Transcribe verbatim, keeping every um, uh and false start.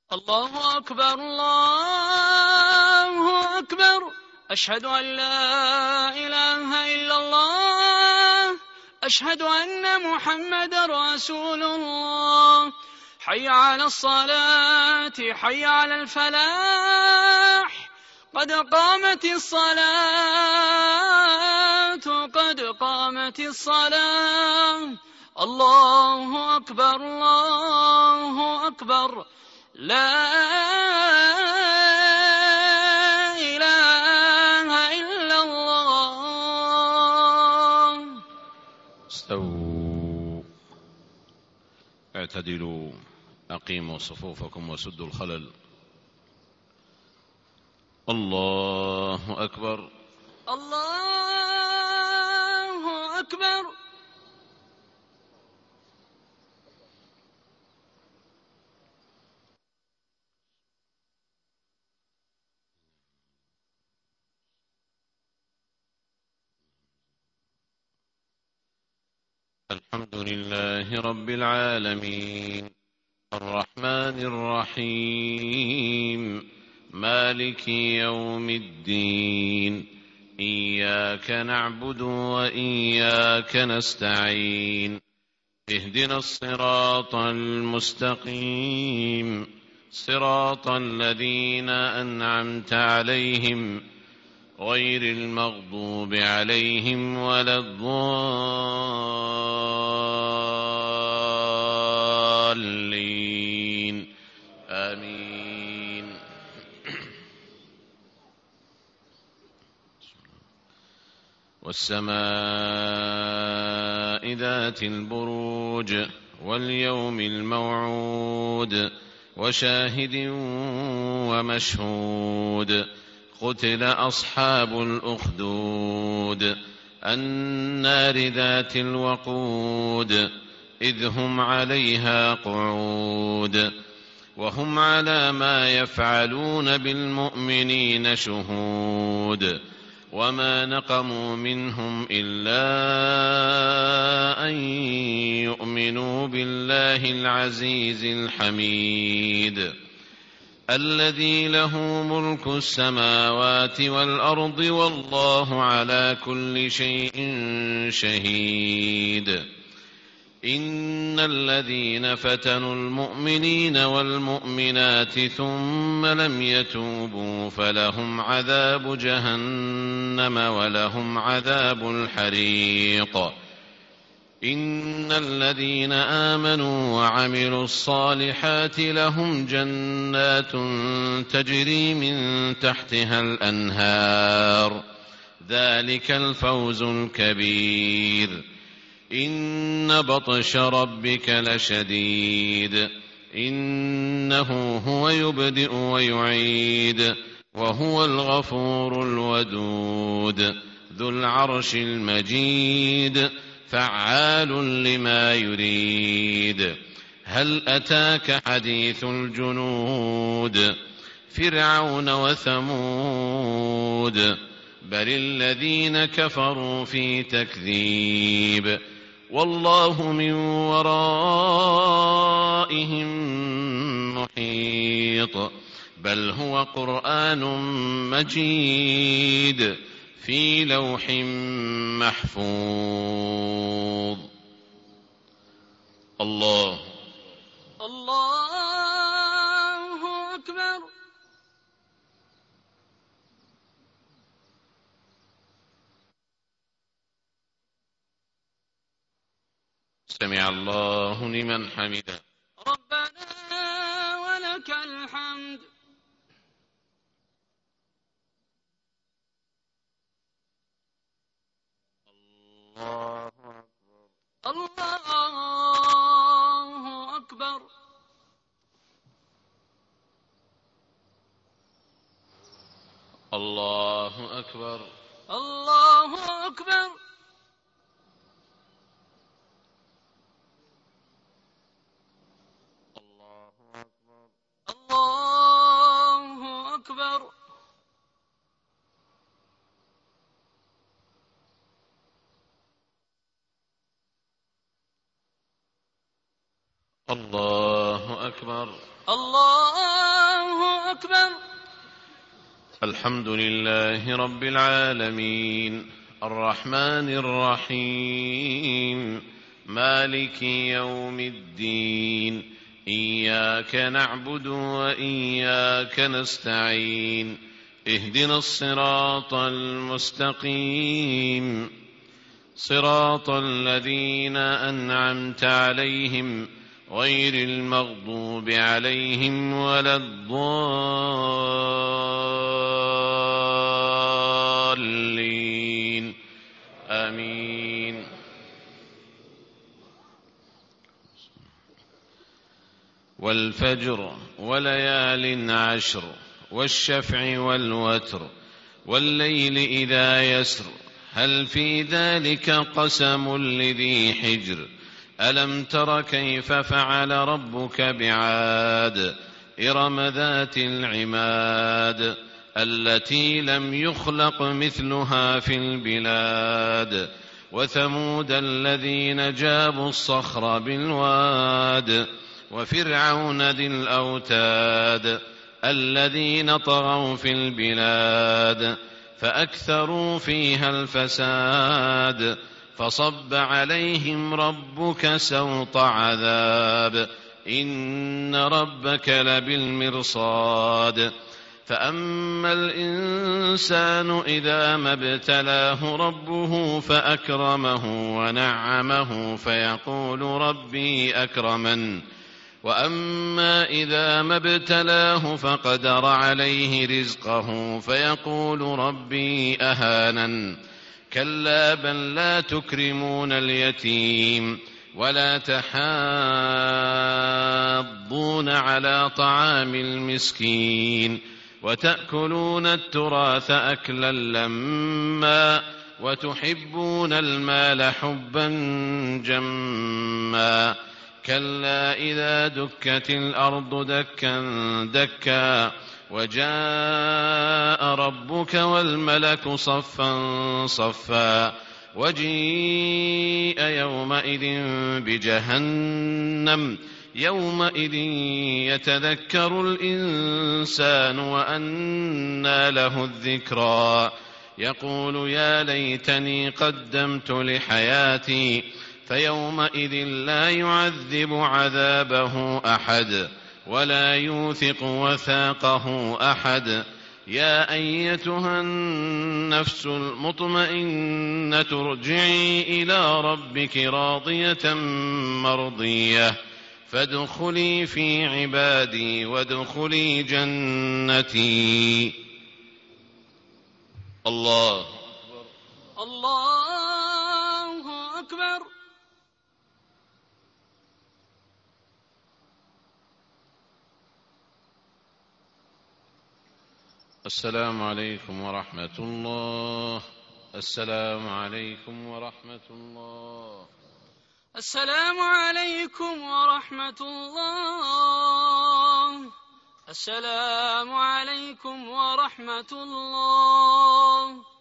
الله أكبر الله أكبر. أشهد أن لا إله إلا الله. أشهد أن محمدا رسول الله. حي على الصلاة حي على الفلاح. قد قامت الصلاة قد قامت الصلاة. الله أكبر الله أكبر. لا إله إلا الله. استووا اعتدلوا أقيموا صفوفكم وسدوا الخلل. الله أكبر الله أكبر. الحمد لله رب العالمين الرحمن الرحيم مالك يوم الدين. إياك نعبد وإياك نستعين. اهدنا الصراط المستقيم صراط الذين أنعمت عليهم غير المغضوب عليهم ولا الضالين آمين. والسماء ذات البروج واليوم الموعود وشاهد ومشهود. قتل أصحاب الأخدود النار ذات الوقود إذ هم عليها قعود وهم على ما يفعلون بالمؤمنين شهود. وما نقموا منهم إلا أن يؤمنوا بالله العزيز الحميد الذي له ملك السماوات والأرض والله على كل شيء شهيد. إن الذين فتنوا المؤمنين والمؤمنات ثم لم يتوبوا فلهم عذاب جهنم ولهم عذاب الحريق. إن الذين آمنوا وعملوا الصالحات لهم جنات تجري من تحتها الأنهار ذلك الفوز الكبير. إن بطش ربك لشديد إنه هو يبدئ ويعيد وهو الغفور الودود ذو العرش المجيد فعال لما يريد. هل أتاك حديث الجنود فرعون وثمود بل الذين كفروا في تكذيب والله من ورائهم محيط. بل هو قرآن مجيد في لوح محفوظ. الله الله أكبر. سمع الله لمن حمده. ربنا ولك الحمد. الله أكبر. الله أكبر. الله أكبر. الله أكبر. الله أكبر. الله أكبر. الحمد لله رب العالمين الرحمن الرحيم مالك يوم الدين إياك نعبد وإياك نستعين اهدنا الصراط المستقيم صراط الذين أنعمت عليهم غير المغضوب عليهم ولا الضالين آمين. والفجر وليال عشر والشفع والوتر والليل إذا يسر هل في ذلك قسم لذي حجر ألم تر كيف فعل ربك بعاد إرم ذات العماد التي لم يخلق مثلها في البلاد وثمود الذين جابوا الصخر بالواد وفرعون ذي الأوتاد الذين طغوا في البلاد فأكثروا فيها الفساد فصب عليهم ربك سوط عذاب إن ربك لبالمرصاد فأما الإنسان إذا ما ابتلاه ربه فأكرمه ونعمه فيقول ربي أكرمن وأما إذا ما ابتلاه فقدر عليه رزقه فيقول ربي أهانن كلا بل لا تكرمون اليتيم ولا تحاضون على طعام المسكين وتأكلون التراث أكلا لما وتحبون المال حبا جما كلا إذا دكت الأرض دكا دكا وجاء ربك والملك صفا صفا وجيء يومئذ بجهنم يومئذ يتذكر الإنسان وأنى له الذكرى يقول يا ليتني قدمت لحياتي فيومئذ لا يعذب عذابه أحد ولا يوثق وثاقه أحد يا أيتها النفس المطمئنة ارجعي إلى ربك راضية مرضية فادخلي في عبادي وادخلي جنتي. الله الله أكبر. السلام عليكم ورحمة الله. السلام عليكم ورحمة الله. السلام عليكم ورحمة الله. السلام عليكم ورحمة الله.